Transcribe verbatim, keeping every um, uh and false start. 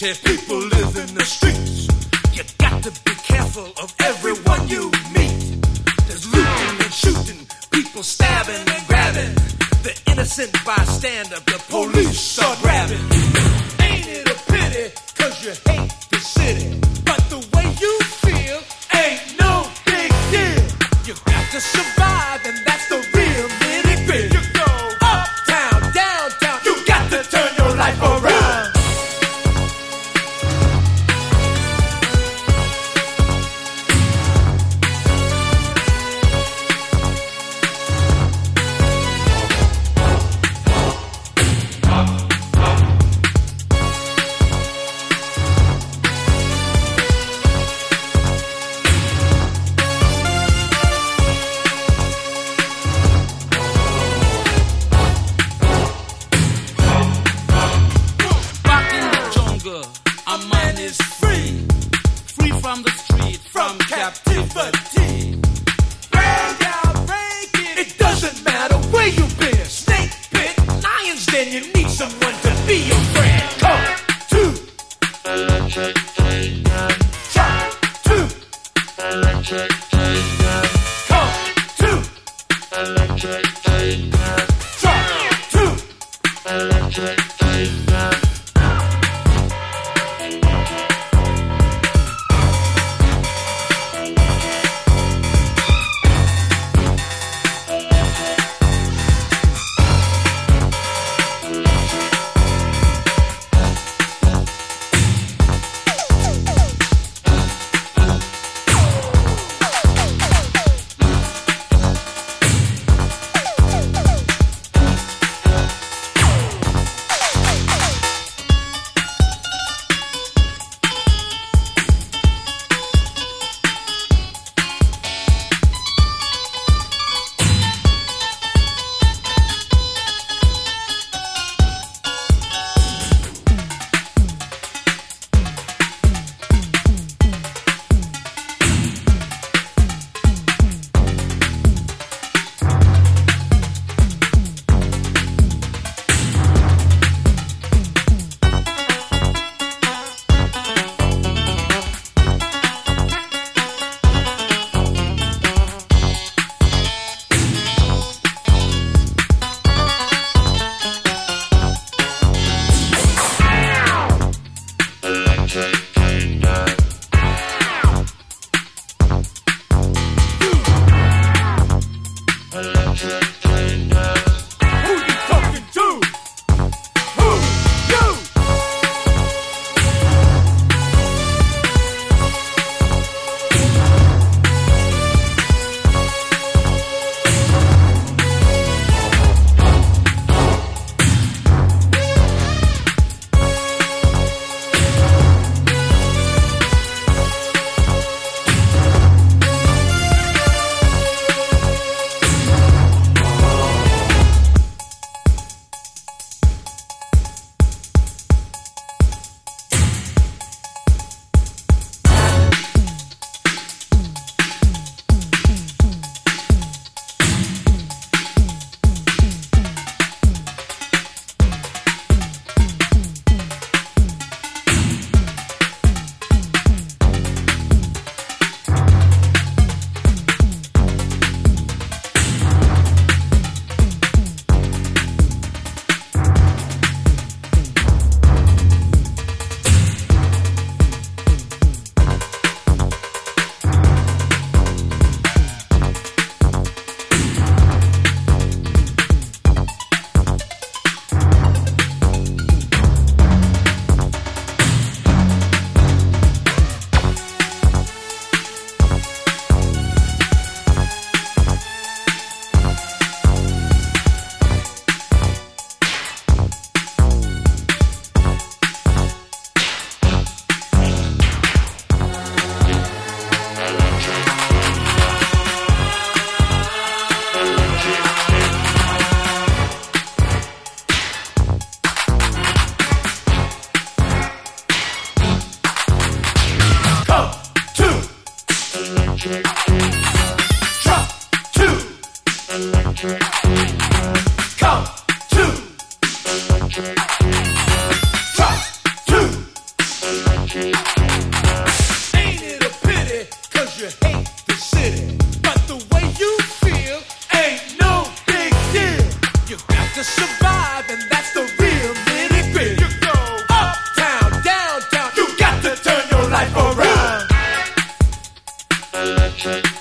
Tear people live in the streets. You got to be careful of everyone you meet. There's looting and shooting, people stabbing and grabbing. The innocent bystander, the police are grabbing. Ain't it a pity, cause you hate the city. But the way you feel ain't no big deal. You got to survive, and that's the real nitty-gritty. You go uptown, downtown, you got to turn your life around. Captivity. Break out, break it. It doesn't matter where you've been. Snake pit, lions den. You need someone to be your friend. Come to Electric Kingdom. Try to Electric Kingdom. Come to Electric Kingdom. Try to Electric Kingdom. Ain't it a pity, cause you hate the city, but the way you feel ain't no big deal. You got to survive, and that's the real nitty gritty. You go uptown, downtown, you got to turn your life around.